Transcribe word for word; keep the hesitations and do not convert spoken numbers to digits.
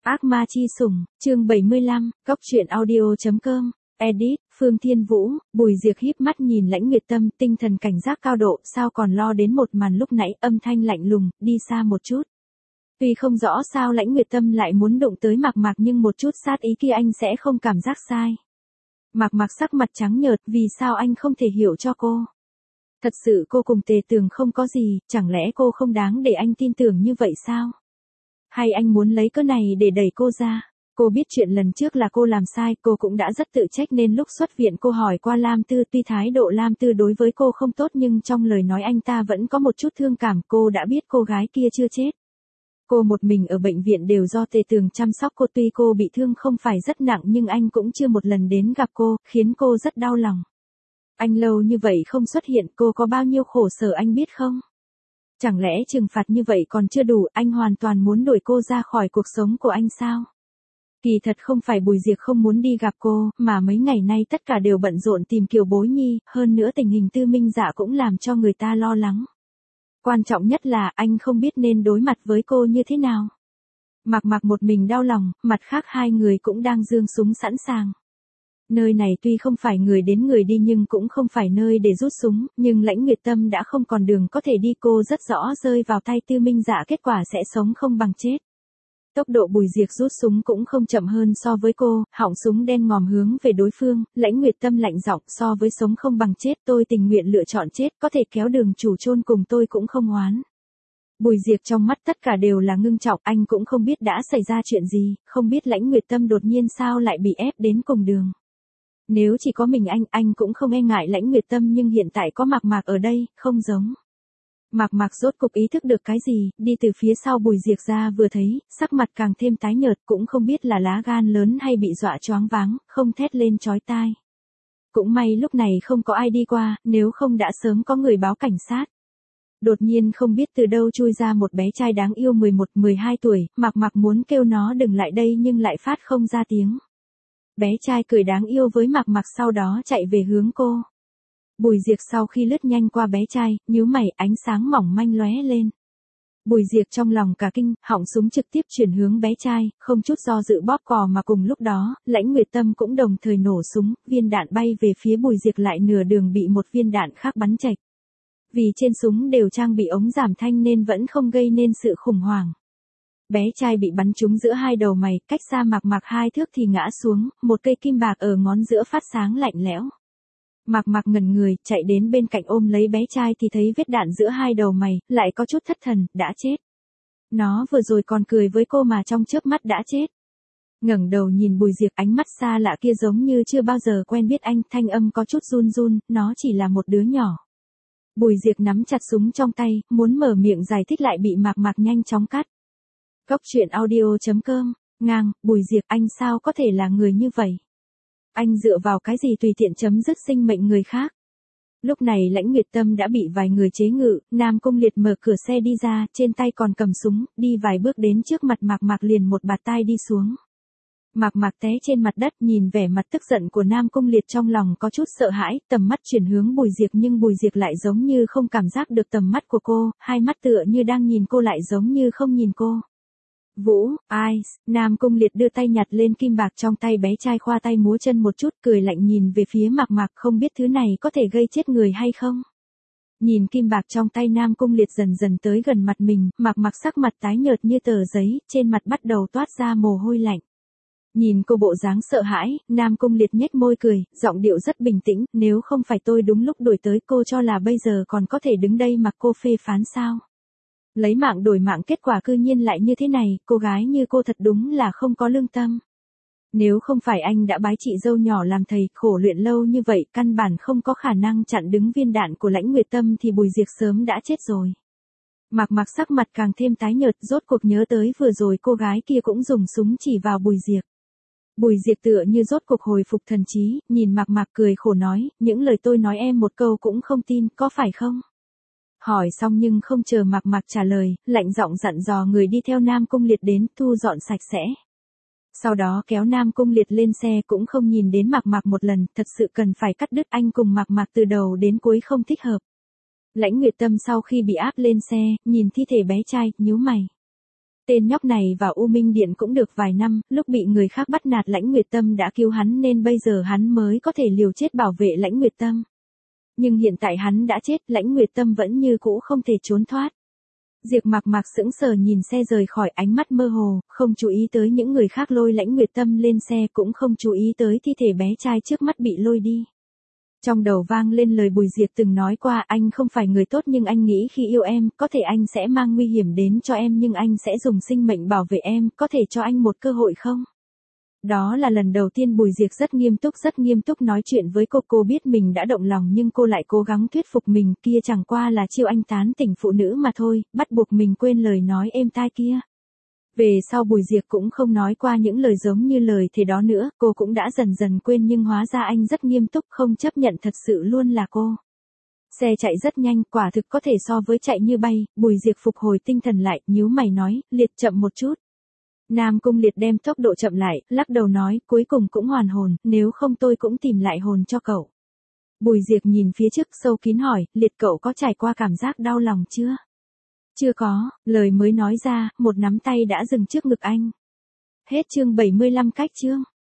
Ác ma chi sủng, chương bảy mươi lăm, cốc truyện audio chấm com, edit, Phương Thiên Vũ. Bùi Diệp híp mắt nhìn Lãnh Nguyệt Tâm, tinh thần cảnh giác cao độ, sao còn lo đến một màn lúc nãy, âm thanh lạnh lùng, đi xa một chút. Tuy không rõ sao Lãnh Nguyệt Tâm lại muốn đụng tới Mạc Mạc, nhưng một chút sát ý kia anh sẽ không cảm giác sai. Mạc Mạc sắc mặt trắng nhợt, vì sao anh không thể hiểu cho cô? Thật sự cô cùng Tề Tường không có gì, chẳng lẽ cô không đáng để anh tin tưởng như vậy sao? Hay anh muốn lấy cớ này để đẩy cô ra? Cô biết chuyện lần trước là cô làm sai, cô cũng đã rất tự trách nên lúc xuất viện cô hỏi qua Lam Tư, tuy thái độ Lam Tư đối với cô không tốt nhưng trong lời nói anh ta vẫn có một chút thương cảm, cô đã biết cô gái kia chưa chết. Cô một mình ở bệnh viện đều do Tề Tường chăm sóc cô, tuy cô bị thương không phải rất nặng nhưng anh cũng chưa một lần đến gặp cô, khiến cô rất đau lòng. Anh lâu như vậy không xuất hiện, cô có bao nhiêu khổ sở anh biết không? Chẳng lẽ trừng phạt như vậy còn chưa đủ, anh hoàn toàn muốn đuổi cô ra khỏi cuộc sống của anh sao? Kỳ thật không phải Bùi Diệp không muốn đi gặp cô, mà mấy ngày nay tất cả đều bận rộn tìm Kiều Bối Nhi, hơn nữa tình hình Tư Minh Dạ cũng làm cho người ta lo lắng. Quan trọng nhất là anh không biết nên đối mặt với cô như thế nào. Mạc Mạc một mình đau lòng, mặt khác hai người cũng đang giương súng sẵn sàng. Nơi này tuy không phải người đến người đi nhưng cũng không phải nơi để rút súng, nhưng Lãnh Nguyệt Tâm đã không còn đường có thể đi, cô rất rõ rơi vào tay Tư Minh Dạ kết quả sẽ sống không bằng chết. Tốc độ Bùi Diệp rút súng cũng không chậm hơn so với cô, họng súng đen ngòm hướng về đối phương, Lãnh Nguyệt Tâm lạnh giọng, so với sống không bằng chết tôi tình nguyện lựa chọn chết, có thể kéo đường chủ chôn cùng tôi cũng không oán. Bùi Diệp trong mắt tất cả đều là ngưng trọng, anh cũng không biết đã xảy ra chuyện gì, không biết Lãnh Nguyệt Tâm đột nhiên sao lại bị ép đến cùng đường. Nếu chỉ có mình anh, anh cũng không e ngại Lãnh Nguyệt Tâm nhưng hiện tại có Mạc Mạc ở đây, không giống. Mạc Mạc rốt cục ý thức được cái gì, đi từ phía sau Bùi Diệp ra vừa thấy, sắc mặt càng thêm tái nhợt, cũng không biết là lá gan lớn hay bị dọa choáng váng, không thét lên chói tai. Cũng may lúc này không có ai đi qua, nếu không đã sớm có người báo cảnh sát. Đột nhiên không biết từ đâu chui ra một bé trai đáng yêu mười một mười hai tuổi, Mạc Mạc muốn kêu nó đừng lại đây nhưng lại phát không ra tiếng. Bé trai cười đáng yêu với Mạc Mạc sau đó chạy về hướng cô. Bùi Diệp sau khi lướt nhanh qua bé trai, nhíu mày, ánh sáng mỏng manh lóe lên. Bùi Diệp trong lòng cả kinh, họng súng trực tiếp chuyển hướng bé trai, không chút do dự bóp cò mà cùng lúc đó, Lãnh Nguyệt Tâm cũng đồng thời nổ súng, viên đạn bay về phía Bùi Diệp lại nửa đường bị một viên đạn khác bắn chệch. Vì trên súng đều trang bị ống giảm thanh nên vẫn không gây nên sự khủng hoảng. Bé trai bị bắn trúng giữa hai đầu mày, cách xa Mạc Mạc hai thước thì ngã xuống, một cây kim bạc ở ngón giữa phát sáng lạnh lẽo. Mạc Mạc ngẩn người, chạy đến bên cạnh ôm lấy bé trai thì thấy vết đạn giữa hai đầu mày, lại có chút thất thần, đã chết. Nó vừa rồi còn cười với cô mà trong chớp mắt đã chết. Ngẩng đầu nhìn Bùi Diệp, ánh mắt xa lạ kia giống như chưa bao giờ quen biết anh, thanh âm có chút run run, nó chỉ là một đứa nhỏ. Bùi Diệp nắm chặt súng trong tay, muốn mở miệng giải thích lại bị Mạc Mạc nhanh chóng cắt. Cốc truyện audio chấm com, ngang, Bùi Diệp anh sao có thể là người như vậy? Anh dựa vào cái gì tùy tiện chấm dứt sinh mệnh người khác? Lúc này Lãnh Nguyệt Tâm đã bị vài người chế ngự, Nam Cung Liệt mở cửa xe đi ra, trên tay còn cầm súng, đi vài bước đến trước mặt Mạc Mạc liền một bạt tai đi xuống. Mạc Mạc té trên mặt đất, nhìn vẻ mặt tức giận của Nam Cung Liệt trong lòng có chút sợ hãi, tầm mắt chuyển hướng Bùi Diệp nhưng Bùi Diệp lại giống như không cảm giác được tầm mắt của cô, hai mắt tựa như đang nhìn cô lại giống như không nhìn cô. Vũ, ai, Nam Cung Liệt đưa tay nhặt lên kim bạc trong tay bé trai, khoa tay múa chân một chút, cười lạnh nhìn về phía Mạc Mạc, không biết thứ này có thể gây chết người hay không. Nhìn kim bạc trong tay Nam Cung Liệt dần dần tới gần mặt mình, Mạc Mạc sắc mặt tái nhợt như tờ giấy, trên mặt bắt đầu toát ra mồ hôi lạnh. Nhìn cô bộ dáng sợ hãi, Nam Cung Liệt nhếch môi cười, giọng điệu rất bình tĩnh, nếu không phải tôi đúng lúc đuổi tới cô cho là bây giờ còn có thể đứng đây mặc cô phê phán sao? Lấy mạng đổi mạng, kết quả cư nhiên lại như thế này, cô gái như cô thật đúng là không có lương tâm. Nếu không phải anh đã bái chị dâu nhỏ làm thầy, khổ luyện lâu như vậy, căn bản không có khả năng chặn đứng viên đạn của Lãnh Nguyệt Tâm thì Bùi Diệp sớm đã chết rồi. Mạc Mạc sắc mặt càng thêm tái nhợt, rốt cuộc nhớ tới vừa rồi cô gái kia cũng dùng súng chỉ vào Bùi Diệp. Bùi Diệp tựa như rốt cuộc hồi phục thần trí, nhìn Mạc Mạc cười khổ nói, những lời tôi nói em một câu cũng không tin, có phải không? Hỏi xong nhưng không chờ Mạc Mạc trả lời, lạnh giọng dặn dò người đi theo Nam Cung Liệt đến, thu dọn sạch sẽ. Sau đó kéo Nam Cung Liệt lên xe, cũng không nhìn đến Mạc Mạc một lần, thật sự cần phải cắt đứt anh cùng Mạc Mạc từ đầu đến cuối không thích hợp. Lãnh Nguyệt Tâm sau khi bị áp lên xe, nhìn thi thể bé trai, nhíu mày. Tên nhóc này vào U Minh Điện cũng được vài năm, lúc bị người khác bắt nạt Lãnh Nguyệt Tâm đã cứu hắn nên bây giờ hắn mới có thể liều chết bảo vệ Lãnh Nguyệt Tâm. Nhưng hiện tại hắn đã chết, Lãnh Nguyệt Tâm vẫn như cũ không thể trốn thoát. Diệp Mạc Mạc sững sờ nhìn xe rời khỏi, ánh mắt mơ hồ, không chú ý tới những người khác lôi Lãnh Nguyệt Tâm lên xe, cũng không chú ý tới thi thể bé trai trước mắt bị lôi đi. Trong đầu vang lên lời Bùi Diệp từng nói qua, anh không phải người tốt nhưng anh nghĩ khi yêu em, có thể anh sẽ mang nguy hiểm đến cho em nhưng anh sẽ dùng sinh mệnh bảo vệ em, có thể cho anh một cơ hội không? Đó là lần đầu tiên Bùi Diệp rất nghiêm túc rất nghiêm túc nói chuyện với cô, cô biết mình đã động lòng nhưng cô lại cố gắng thuyết phục mình, kia chẳng qua là chiêu anh tán tỉnh phụ nữ mà thôi, bắt buộc mình quên lời nói êm tai kia. Về sau Bùi Diệp cũng không nói qua những lời giống như lời thề đó nữa, cô cũng đã dần dần quên nhưng hóa ra anh rất nghiêm túc, không chấp nhận thật sự luôn là cô. Xe chạy rất nhanh, quả thực có thể so với chạy như bay, Bùi Diệp phục hồi tinh thần lại, nhíu mày nói, Liệt chậm một chút. Nam Cung Liệt đem tốc độ chậm lại, lắc đầu nói, cuối cùng cũng hoàn hồn, nếu không tôi cũng tìm lại hồn cho cậu. Bùi Diệp nhìn phía trước sâu kín hỏi, Liệt cậu có trải qua cảm giác đau lòng chưa? Chưa có, lời mới nói ra, một nắm tay đã dừng trước ngực anh. Hết chương bảy mươi lăm cách chương.